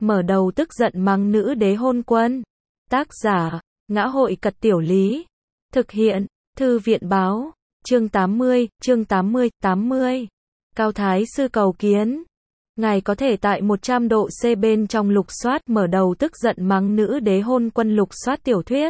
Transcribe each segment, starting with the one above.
mở đầu tức giận mắng nữ đế hôn quân. Tác giả, Ngã hội Cật Tiểu Lý. Thực hiện, Thư viện Báo. Chương 80. Cao Thái Sư cầu kiến. Ngài có thể tại 100 độ C bên trong lục soát mở đầu tức giận mắng nữ đế hôn quân lục soát tiểu thuyết.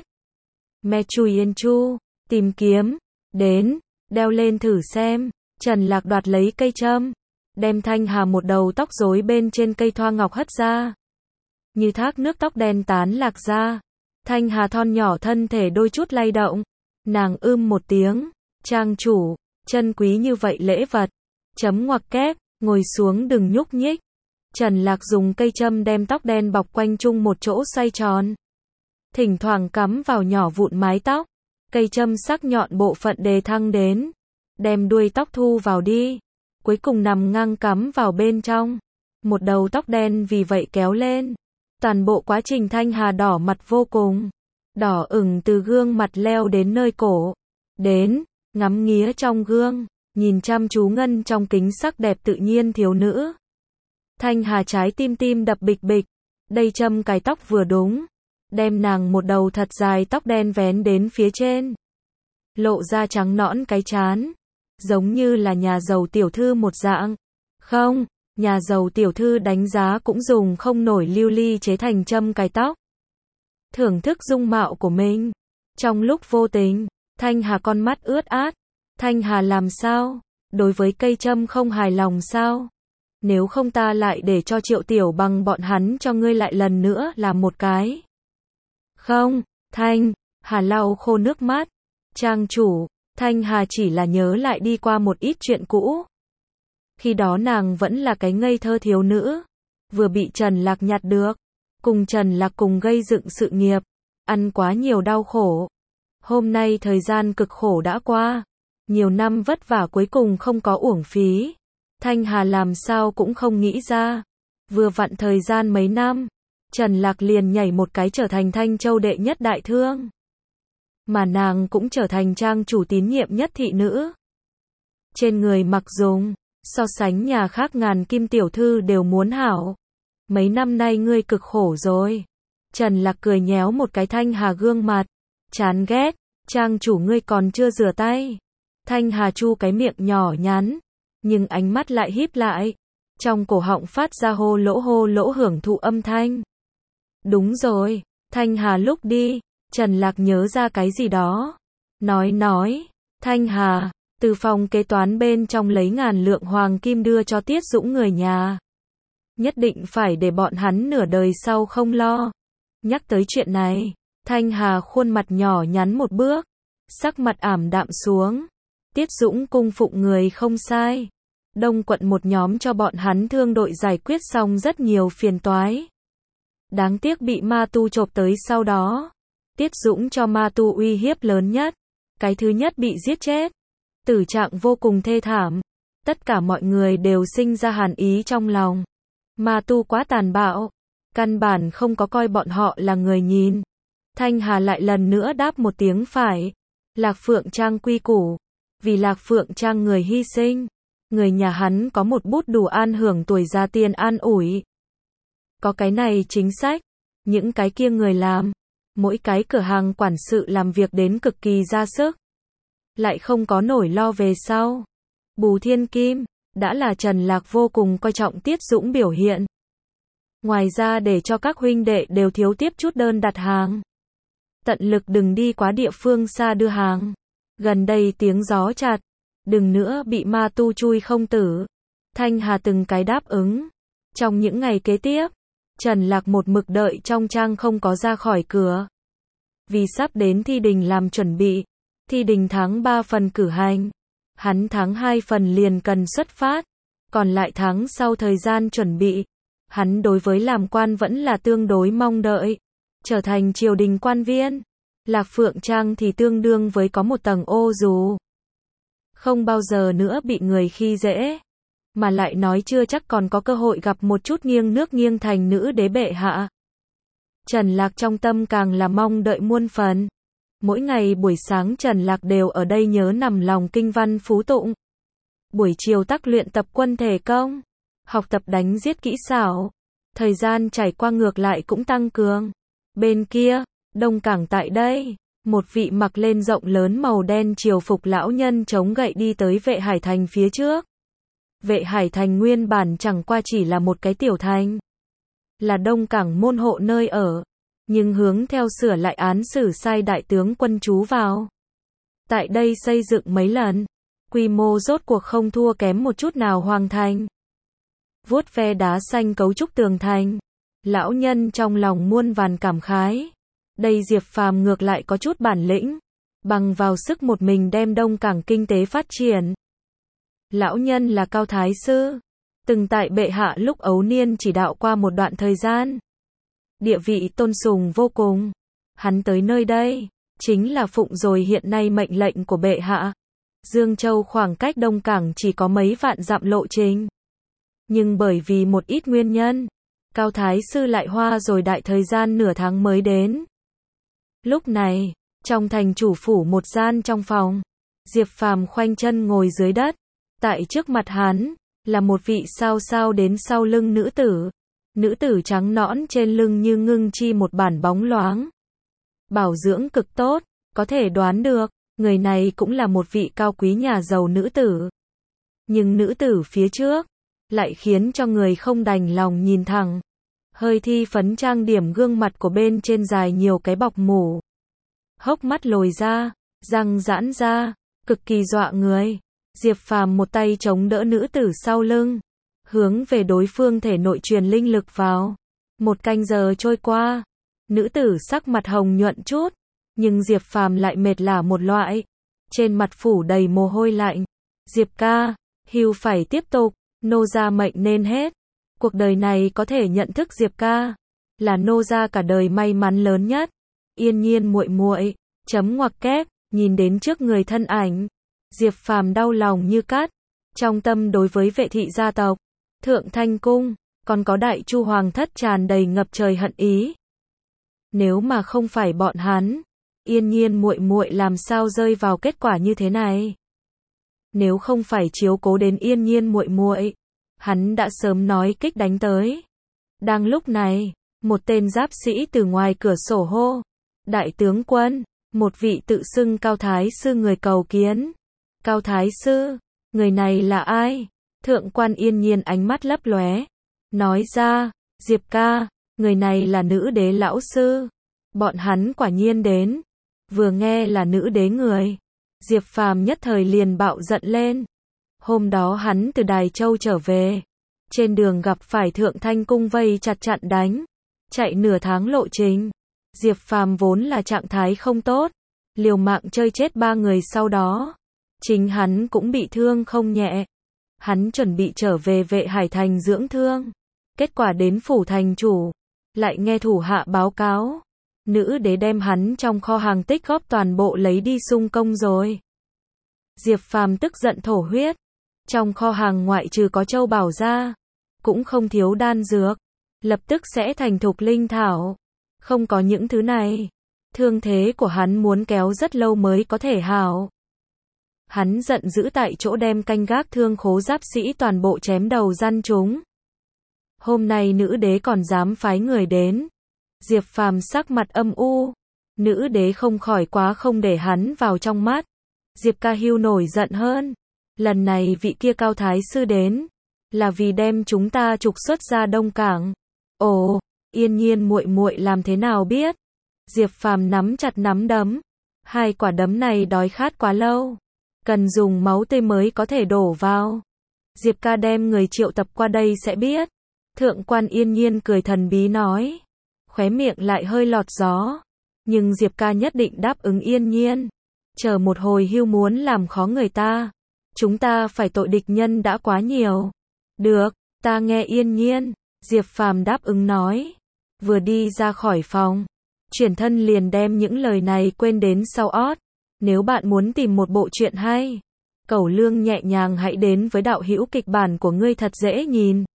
Me Chui Yên Chu, tìm kiếm, đến, đeo lên thử xem. Trần Lạc đoạt lấy cây châm, đem Thanh Hà một đầu tóc rối bên trên cây thoa ngọc hất ra. Như thác nước tóc đen tán lạc ra. Thanh Hà thon nhỏ thân thể đôi chút lay động. Nàng một tiếng, trang chủ, chân quý như vậy lễ vật. Chấm ngoặc kép, ngồi xuống đừng nhúc nhích. Trần Lạc dùng cây châm đem tóc đen bọc quanh chung một chỗ xoay tròn. Thỉnh thoảng cắm vào nhỏ vụn mái tóc. Cây châm sắc nhọn bộ phận đề thăng đến. Đem đuôi tóc thu vào đi. Cuối cùng nằm ngang cắm vào bên trong. Một đầu tóc đen vì vậy kéo lên. Toàn bộ quá trình Thanh Hà đỏ mặt vô cùng. Đỏ ửng từ gương mặt leo đến nơi cổ. Đến, ngắm nghía trong gương. Nhìn chăm chú ngân trong kính sắc đẹp tự nhiên thiếu nữ. Thanh Hà trái tim đập bịch bịch. Đây châm cài tóc vừa đúng. Đem nàng một đầu thật dài tóc đen vén đến phía trên. Lộ ra trắng nõn cái trán. Giống như là nhà giàu tiểu thư một dạng. Không, nhà giàu tiểu thư đánh giá cũng dùng không nổi lưu ly chế thành châm cài tóc. Thưởng thức dung mạo của mình. Trong lúc vô tình, Thanh Hà con mắt ướt át. Thanh Hà làm sao? Đối với cây châm không hài lòng sao? Nếu không ta lại để cho Triệu Tiểu Bằng bọn hắn cho ngươi lại lần nữa làm một cái. Không, Thanh Hà lau khô nước mắt. Trang chủ, Thanh Hà chỉ là nhớ lại đi qua một ít chuyện cũ. Khi đó nàng vẫn là cái ngây thơ thiếu nữ. Vừa bị Trần Lạc nhặt được. Cùng Trần Lạc cùng gây dựng sự nghiệp. Ăn quá nhiều đau khổ. Hôm nay thời gian cực khổ đã qua. Nhiều năm vất vả cuối cùng không có uổng phí. Thanh Hà làm sao cũng không nghĩ ra. Vừa vặn thời gian mấy năm. Trần Lạc liền nhảy một cái trở thành Thanh Châu đệ nhất đại thương. Mà nàng cũng trở thành trang chủ tín nhiệm nhất thị nữ. Trên người mặc dùng, so sánh nhà khác ngàn kim tiểu thư đều muốn hảo. Mấy năm nay ngươi cực khổ rồi. Trần Lạc cười nhéo một cái Thanh Hà gương mặt. Chán ghét, trang chủ ngươi còn chưa rửa tay. Thanh Hà chu cái miệng nhỏ nhắn. Nhưng ánh mắt lại híp lại. Trong cổ họng phát ra hô lỗ hưởng thụ âm thanh. Đúng rồi, Thanh Hà lúc đi. Trần Lạc nhớ ra cái gì đó. Nói, Thanh Hà, từ phòng kế toán bên trong lấy 1000 lượng hoàng kim đưa cho Tiết Dũng người nhà. Nhất định phải để bọn hắn nửa đời sau không lo. Nhắc tới chuyện này, Thanh Hà khuôn mặt nhỏ nhắn một bước. Sắc mặt ảm đạm xuống. Tiết Dũng cung phụng người không sai. Đông quận một nhóm cho bọn hắn thương đội giải quyết xong rất nhiều phiền toái. Đáng tiếc bị ma tu chộp tới sau đó. Tiết Dũng cho ma tu uy hiếp lớn nhất. Cái thứ nhất bị giết chết. Tử trạng vô cùng thê thảm. Tất cả mọi người đều sinh ra hàn ý trong lòng. Ma tu quá tàn bạo. Căn bản không có coi bọn họ là người nhìn. Thanh Hà lại lần nữa đáp một tiếng phải. Lạc Phượng Trang quy củ. Vì Lạc Phượng Trang người hy sinh. Người nhà hắn có một bút đủ an hưởng tuổi già tiền an ủi. Có cái này chính sách. Những cái kia người làm. Mỗi cái cửa hàng quản sự làm việc đến cực kỳ ra sức. Lại không có nổi lo về sau. Bù Thiên Kim, đã là Trần Lạc vô cùng coi trọng Tiết Dũng biểu hiện. Ngoài ra để cho các huynh đệ đều thiếu tiếp chút đơn đặt hàng. Tận lực đừng đi quá địa phương xa đưa hàng. Gần đây tiếng gió chặt. Đừng nữa bị ma tu chui không tử. Thanh Hà từng cái đáp ứng. Trong những ngày kế tiếp, Trần Lạc một mực đợi trong trang không có ra khỏi cửa. Vì sắp đến thi đình làm chuẩn bị. Thi đình tháng 3 phần cử hành. Hắn tháng 2 phần liền cần xuất phát. Còn lại tháng sau thời gian chuẩn bị. Hắn đối với làm quan vẫn là tương đối mong đợi. Trở thành triều đình quan viên. Lạc Phượng Trang thì tương đương với có một tầng ô dù. Không bao giờ nữa bị người khi dễ. Mà lại nói chưa chắc còn có cơ hội gặp một chút nghiêng nước nghiêng thành nữ đế bệ hạ. Trần Lạc trong tâm càng là mong đợi muôn phần. Mỗi ngày buổi sáng Trần Lạc đều ở đây nhớ nằm lòng kinh văn phú tụng. Buổi chiều tắc luyện tập quân thể công. Học tập đánh giết kỹ xảo. Thời gian trải qua ngược lại cũng tăng cường. Bên kia, Đông Cảng tại đây, một vị mặc lên rộng lớn màu đen triều phục lão nhân chống gậy đi tới Vệ Hải Thành phía trước. Vệ Hải Thành nguyên bản chẳng qua chỉ là một cái tiểu thành, là Đông Cảng môn hộ nơi ở, nhưng hướng theo sửa lại án xử sai đại tướng quân trú vào. Tại đây xây dựng mấy lần, quy mô rốt cuộc không thua kém một chút nào Hoàng Thành. Vuốt ve đá xanh cấu trúc tường thành, lão nhân trong lòng muôn vàn cảm khái. Đây Diệp Phàm ngược lại có chút bản lĩnh, bằng vào sức một mình đem Đông Cảng kinh tế phát triển. Lão nhân là Cao Thái Sư, từng tại bệ hạ lúc ấu niên chỉ đạo qua một đoạn thời gian. Địa vị tôn sùng vô cùng. Hắn tới nơi đây, chính là phụng rồi hiện nay mệnh lệnh của bệ hạ. Dương Châu khoảng cách Đông Cảng chỉ có mấy vạn dặm lộ trình. Nhưng bởi vì một ít nguyên nhân, Cao Thái Sư lại hoa rồi đại thời gian nửa tháng mới đến. Lúc này, trong thành chủ phủ một gian trong phòng, Diệp Phàm khoanh chân ngồi dưới đất. Tại trước mặt hắn, là một vị sao sao đến sau lưng nữ tử. Nữ tử trắng nõn trên lưng như ngưng chi một bản bóng loáng. Bảo dưỡng cực tốt, có thể đoán được, người này cũng là một vị cao quý nhà giàu nữ tử. Nhưng nữ tử phía trước, lại khiến cho người không đành lòng nhìn thẳng. Hơi thi phấn trang điểm gương mặt của bên trên dài nhiều cái bọc mủ. Hốc mắt lồi ra, răng giãn ra, cực kỳ dọa người. Diệp Phàm một tay chống đỡ nữ tử sau lưng, hướng về đối phương thể nội truyền linh lực vào. Một canh giờ trôi qua, nữ tử sắc mặt hồng nhuận chút, nhưng Diệp Phàm lại mệt lả một loại, trên mặt phủ đầy mồ hôi lạnh. Diệp ca, hưu phải tiếp tục, nô gia mệnh nên hết. Cuộc đời này có thể nhận thức Diệp ca, là nô gia cả đời may mắn lớn nhất. Yên Nhiên muội muội, chấm ngoặc kép, nhìn đến trước người thân ảnh, Diệp Phàm đau lòng như cắt. Trong tâm đối với Vệ thị gia tộc, Thượng Thanh cung, còn có Đại Chu hoàng thất tràn đầy ngập trời hận ý. Nếu mà không phải bọn hắn, Yên Nhiên muội muội làm sao rơi vào kết quả như thế này? Nếu không phải chiếu cố đến Yên Nhiên muội muội, hắn đã sớm nói kích đánh tới. Đang lúc này, một tên giáp sĩ từ ngoài cửa sổ hô: "Đại tướng quân!" Một vị tự xưng Cao Thái Sư người cầu kiến. Cao Thái Sư, người này là ai? Thượng quan Yên Nhiên ánh mắt lấp lóe, nói ra: "Diệp ca, người này là nữ đế lão sư." Bọn hắn quả nhiên đến. Vừa nghe là nữ đế người, Diệp Phàm nhất thời liền bạo giận lên. Hôm đó hắn từ Đài Châu trở về, trên đường gặp phải Thượng Thanh cung vây chặt chặn đánh, chạy nửa tháng lộ trình. Diệp Phàm vốn là trạng thái không tốt, liều mạng chơi chết 3 người sau đó. Chính hắn cũng bị thương không nhẹ. Hắn chuẩn bị trở về Vệ Hải Thành dưỡng thương. Kết quả đến phủ thành chủ, lại nghe thủ hạ báo cáo, nữ đế đem hắn trong kho hàng tích góp toàn bộ lấy đi xung công rồi. Diệp Phàm tức giận thổ huyết. Trong kho hàng ngoại trừ có châu bảo ra, cũng không thiếu đan dược, lập tức sẽ thành thục linh thảo. Không có những thứ này, thương thế của hắn muốn kéo rất lâu mới có thể hảo. Hắn giận dữ tại chỗ đem canh gác thương khố giáp sĩ toàn bộ chém đầu răn chúng. Hôm nay nữ đế còn dám phái người đến. Diệp Phàm sắc mặt âm u. Nữ đế không khỏi quá không để hắn vào trong mắt. Diệp ca hưu nổi giận hơn. Lần này vị kia Cao Thái Sư đến, là vì đem chúng ta trục xuất ra Đông Cảng. Ồ, Yên Nhiên muội muội làm thế nào biết? Diệp Phàm nắm chặt nắm đấm. 2 quả đấm này đói khát quá lâu, cần dùng máu tươi mới có thể đổ vào. Diệp ca đem người triệu tập qua đây sẽ biết. Thượng quan Yên Nhiên cười thần bí nói, khóe miệng lại hơi lọt gió. Nhưng Diệp ca nhất định đáp ứng Yên Nhiên. Chờ một hồi hưu muốn làm khó người ta. Chúng ta phải tội địch nhân đã quá nhiều. Được, ta nghe Yên Nhiên. Diệp Phàm đáp ứng nói. Vừa đi ra khỏi phòng, chuyển thân liền đem những lời này quên đến sau ót. Nếu bạn muốn tìm một bộ truyện hay, Cẩu Lương nhẹ nhàng hãy đến với đạo hữu kịch bản của ngươi thật dễ nhìn.